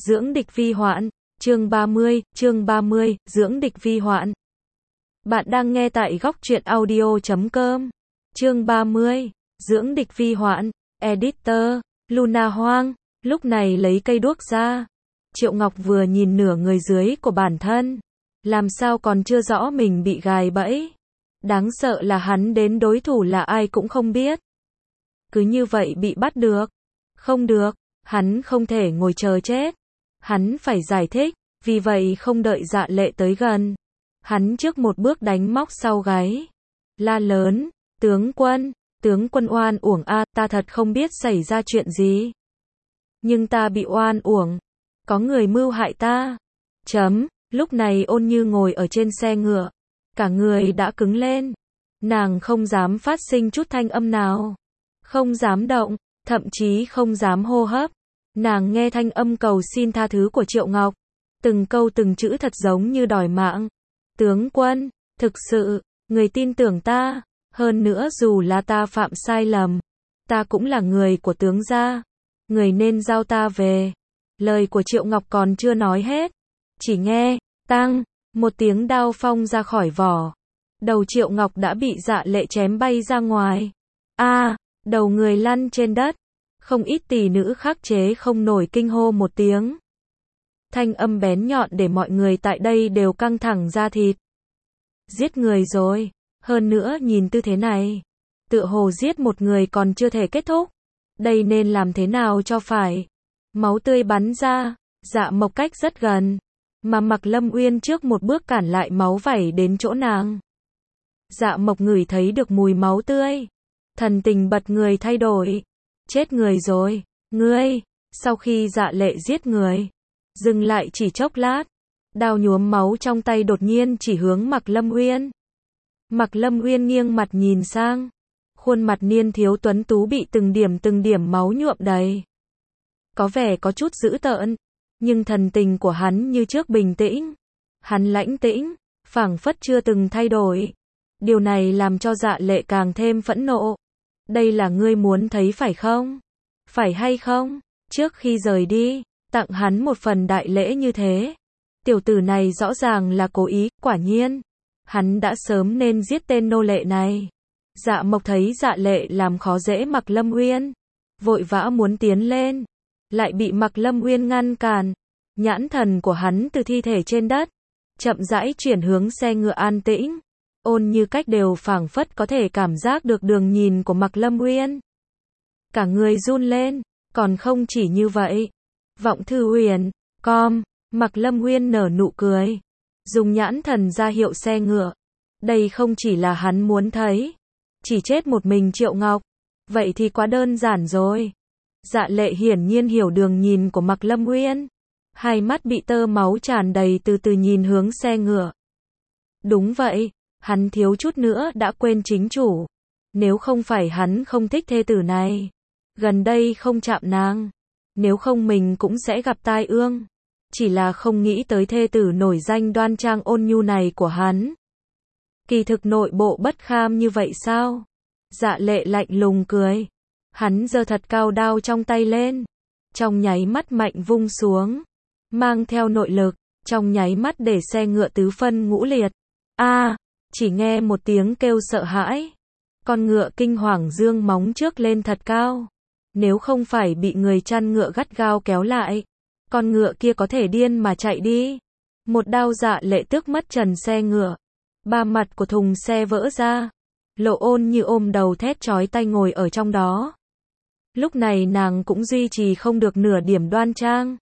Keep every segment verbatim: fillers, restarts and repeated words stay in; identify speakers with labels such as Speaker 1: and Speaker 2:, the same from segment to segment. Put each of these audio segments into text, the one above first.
Speaker 1: dưỡng địch vi hoạn. Chương ba mươi, chương ba mươi, dưỡng địch vi hoạn. Bạn đang nghe tại góc truyện audio chấm com. Chương ba mươi, dưỡng địch vi hoạn. Editor, Luna Hoang, lúc này lấy cây đuốc ra. Triệu Ngọc vừa nhìn nửa người dưới của bản thân. Làm sao còn chưa rõ mình bị gài bẫy. Đáng sợ là hắn đến đối thủ là ai cũng không biết. Cứ như vậy bị bắt được. Không được, hắn không thể ngồi chờ chết. Hắn phải giải thích, vì vậy không đợi Dạ Lệ tới gần. Hắn trước một bước đánh móc sau gáy. La lớn, tướng quân, tướng quân oan uổng a, ta thật không biết xảy ra chuyện gì. Nhưng ta bị oan uổng. Có người mưu hại ta. Chấm, lúc này Ôn Như ngồi ở trên xe ngựa. Cả người đã cứng lên. Nàng không dám phát sinh chút thanh âm nào. Không dám động, thậm chí không dám hô hấp. Nàng nghe thanh âm cầu xin tha thứ của Triệu Ngọc. Từng câu từng chữ thật giống như đòi mạng. Tướng quân, thực sự, người tin tưởng ta. Hơn nữa dù là ta phạm sai lầm. Ta cũng là người của tướng gia. Người nên giao ta về. Lời của Triệu Ngọc còn chưa nói hết. Chỉ nghe, tăng, một tiếng đao phong ra khỏi vỏ. Đầu Triệu Ngọc đã bị Dạ Lệ chém bay ra ngoài. A, đầu người lăn trên đất. Không ít tỷ nữ khắc chế không nổi kinh hô một tiếng. Thanh âm bén nhọn để mọi người tại đây đều căng thẳng da thịt. Giết người rồi, hơn nữa nhìn tư thế này, tựa hồ giết một người còn chưa thể kết thúc. Đây nên làm thế nào cho phải? Máu tươi bắn ra, Dạ Mộc cách rất gần, mà Mạc Lâm Uyên trước một bước cản lại máu vẩy đến chỗ nàng. Dạ Mộc ngửi thấy được mùi máu tươi, thần tình bật người thay đổi. Chết người rồi, ngươi. Sau khi Dạ Lệ giết người, dừng lại chỉ chốc lát, đao nhuốm máu trong tay đột nhiên chỉ hướng Mạc Lâm Uyên. Mạc Lâm Uyên nghiêng mặt nhìn sang, khuôn mặt niên thiếu tuấn tú bị từng điểm từng điểm máu nhuộm đầy. Có vẻ có chút dữ tợn, nhưng thần tình của hắn như trước bình tĩnh. Hắn lãnh tĩnh, phảng phất chưa từng thay đổi. Điều này làm cho Dạ Lệ càng thêm phẫn nộ. Đây là ngươi muốn thấy phải không? Phải hay không? Trước khi rời đi, tặng hắn một phần đại lễ như thế. Tiểu tử này rõ ràng là cố ý, quả nhiên. Hắn đã sớm nên giết tên nô lệ này. Dạ Mộc thấy Dạ Lệ làm khó dễ Mạc Lâm Uyên, vội vã muốn tiến lên, lại bị Mạc Lâm Uyên ngăn cản. Nhãn thần của hắn từ thi thể trên đất, chậm rãi chuyển hướng xe ngựa an tĩnh. Ôn Như cách đều phảng phất có thể cảm giác được đường nhìn của Mạc Lâm Uyên. Cả người run lên, còn không chỉ như vậy. Vọng Thư Huyền, com, Mạc Lâm Uyên nở nụ cười, dùng nhãn thần ra hiệu xe ngựa. Đây không chỉ là hắn muốn thấy, chỉ chết một mình Triệu Ngọc, vậy thì quá đơn giản rồi. Dạ Lệ hiển nhiên hiểu đường nhìn của Mạc Lâm Uyên, hai mắt bị tơ máu tràn đầy từ từ nhìn hướng xe ngựa. Đúng vậy. Hắn thiếu chút nữa đã quên chính chủ. Nếu không phải hắn không thích thê tử này, gần đây không chạm nàng, nếu không mình cũng sẽ gặp tai ương. Chỉ là không nghĩ tới thê tử nổi danh đoan trang ôn nhu này của hắn. Kỳ thực nội bộ bất kham như vậy sao? Dạ Lệ lạnh lùng cười. Hắn giơ thật cao đao trong tay lên, trong nháy mắt mạnh vung xuống, mang theo nội lực, trong nháy mắt để xe ngựa tứ phân ngũ liệt. A! Chỉ nghe một tiếng kêu sợ hãi. Con ngựa kinh hoàng dương móng trước lên thật cao. Nếu không phải bị người chăn ngựa gắt gao kéo lại, con ngựa kia có thể điên mà chạy đi. Một đao Dạ Lệ tước mất trần xe ngựa. Ba mặt của thùng xe vỡ ra. Lộ Ôn Như ôm đầu thét chói tai ngồi ở trong đó. Lúc này nàng cũng duy trì không được nửa điểm đoan trang.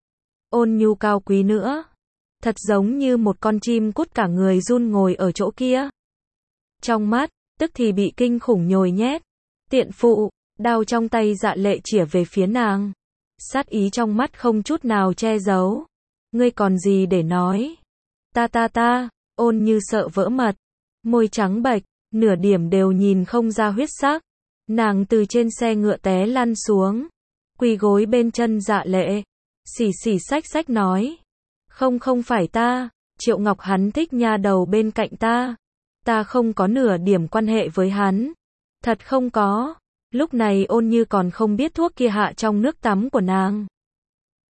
Speaker 1: Ôn nhu cao quý nữa. Thật giống như một con chim cút cả người run ngồi ở chỗ kia. Trong mắt, tức thì bị kinh khủng nhồi nhét. Tiện phụ, đao trong tay Dạ Lệ chĩa về phía nàng. Sát ý trong mắt không chút nào che giấu. Ngươi còn gì để nói? Ta ta ta, Ôn Như sợ vỡ mật. Môi trắng bệch, nửa điểm đều nhìn không ra huyết sắc. Nàng từ trên xe ngựa té lăn xuống, quỳ gối bên chân Dạ Lệ. Xì xì xách xách nói. Không không phải ta, Triệu Ngọc hắn thích nha đầu bên cạnh ta. Ta không có nửa điểm quan hệ với hắn. Thật không có. Lúc này Ôn Như còn không biết thuốc kia hạ trong nước tắm của nàng.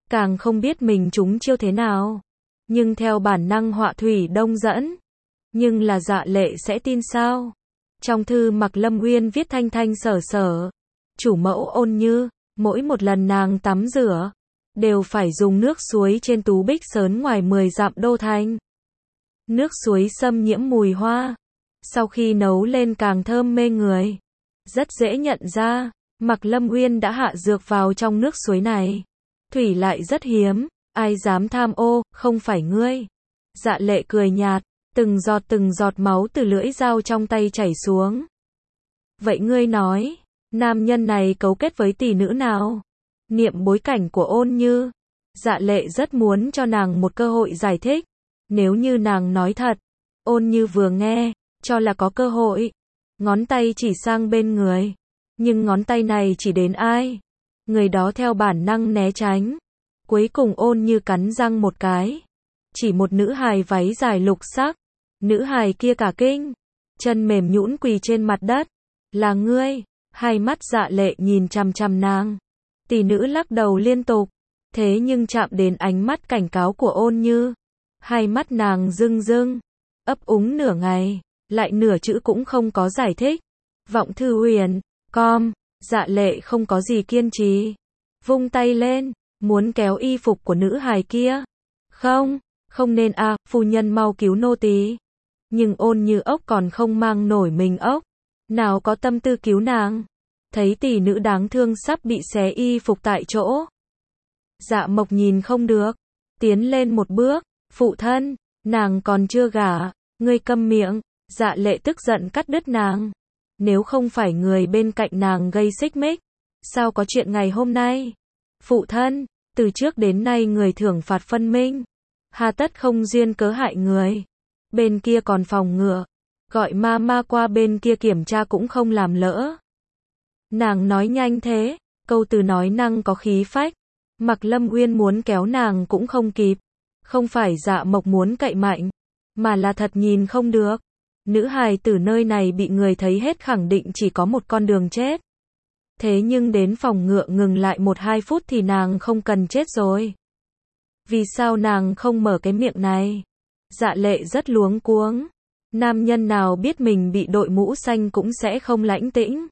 Speaker 1: càng không biết mình trúng chiêu thế nào. Nhưng theo bản năng họa thủy đông dẫn. Nhưng là Dạ Lệ sẽ tin sao? Trong thư Mạc Lâm Uyên viết thanh thanh sở sở. Chủ mẫu Ôn Như, mỗi một lần nàng tắm rửa, đều phải dùng nước suối trên Tú Bích Sớn ngoài mười dặm đô thành. Nước suối xâm nhiễm mùi hoa. Sau khi nấu lên càng thơm mê người. Rất dễ nhận ra, Mạc Lâm Uyên đã hạ dược vào trong nước suối này. Thủy lại rất hiếm, ai dám tham ô, không phải ngươi. Dạ Lệ cười nhạt, từng giọt từng giọt máu từ lưỡi dao trong tay chảy xuống. Vậy ngươi nói, nam nhân này cấu kết với tỷ nữ nào? Niệm bối cảnh của Ôn Như. Dạ Lệ rất muốn cho nàng một cơ hội giải thích. Nếu như nàng nói thật, Ôn Như vừa nghe, cho là có cơ hội. Ngón tay chỉ sang bên người. Nhưng ngón tay này chỉ đến ai? Người đó theo bản năng né tránh. Cuối cùng Ôn Như cắn răng một cái. Chỉ một nữ hài váy dài lục sắc. Nữ hài kia cả kinh. Chân mềm nhũn quỳ trên mặt đất. Là ngươi. Hai mắt Dạ Lệ nhìn chằm chằm nàng. Tỷ nữ lắc đầu liên tục. Thế nhưng chạm đến ánh mắt cảnh cáo của Ôn Như. Hai mắt nàng rưng rưng. Ấp úng nửa ngày. Lại nửa chữ cũng không có giải thích. Vọng Thư Huyền. Com. Dạ Lệ không có gì kiên trì. Vung tay lên. Muốn kéo y phục của nữ hài kia. Không. Không nên a, à, phu nhân mau cứu nô tỳ. Nhưng Ôn Như ốc còn không mang nổi mình ốc. Nào có tâm tư cứu nàng. Thấy tỷ nữ đáng thương sắp bị xé y phục tại chỗ. Dạ Mộc nhìn không được. Tiến lên một bước. Phụ thân. Nàng còn chưa gả. Ngươi câm miệng. Dạ Lệ tức giận cắt đứt nàng. Nếu không phải người bên cạnh nàng gây xích mích. Sao có chuyện ngày hôm nay? Phụ thân. Từ trước đến nay người thưởng phạt phân minh. Hà tất không duyên cớ hại người. Bên kia còn phòng ngừa. Gọi ma ma qua bên kia kiểm tra cũng không làm lỡ. Nàng nói nhanh thế. Câu từ nói năng có khí phách. Mạc Lâm Uyên muốn kéo nàng cũng không kịp. Không phải Dạ Mộc muốn cậy mạnh. Mà là thật nhìn không được. Nữ hài tử nơi này bị người thấy hết khẳng định chỉ có một con đường chết. Thế nhưng đến phòng ngựa ngừng lại một hai phút thì nàng không cần chết rồi. Vì sao nàng không mở cái miệng này? Dạ Lệ rất luống cuống. Nam nhân nào biết mình bị đội mũ xanh cũng sẽ không lãnh tĩnh.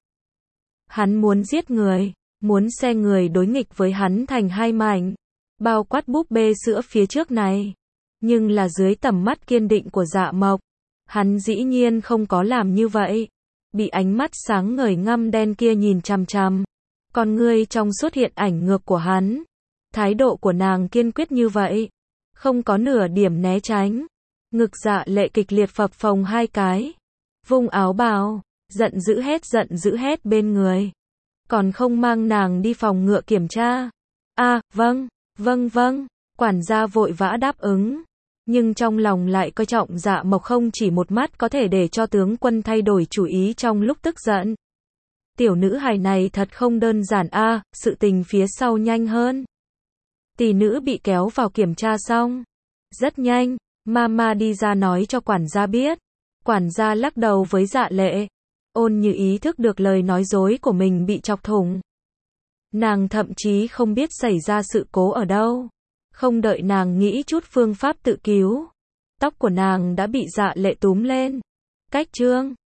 Speaker 1: Hắn muốn giết người, muốn xe người đối nghịch với hắn thành hai mảnh. Bao quát búp bê sữa phía trước này. Nhưng là dưới tầm mắt kiên định của Dạ Mộc. Hắn dĩ nhiên không có làm như vậy. Bị ánh mắt sáng ngời ngăm đen kia nhìn chằm chằm. Con ngươi trong xuất hiện ảnh ngược của hắn. Thái độ của nàng kiên quyết như vậy. Không có nửa điểm né tránh. Ngực Dạ Lệ kịch liệt phập phồng hai cái. Vung áo bào. Giận dữ hét giận dữ hét bên người. Còn không mang nàng đi phòng ngựa kiểm tra. a à, vâng, vâng vâng. Quản gia vội vã đáp ứng. Nhưng trong lòng lại coi trọng Dạ Mộc không chỉ một mắt có thể để cho tướng quân thay đổi chủ ý trong lúc tức giận. Tiểu nữ hài này thật không đơn giản a, à, sự tình phía sau nhanh hơn. Tỷ nữ bị kéo vào kiểm tra xong. Rất nhanh, Mama đi ra nói cho quản gia biết. Quản gia lắc đầu với Dạ Lệ. Ôn Như ý thức được lời nói dối của mình bị chọc thủng. Nàng thậm chí không biết xảy ra sự cố ở đâu. Không đợi nàng nghĩ chút phương pháp tự cứu. Tóc của nàng đã bị Dạ Lệ túm lên. Cách trương.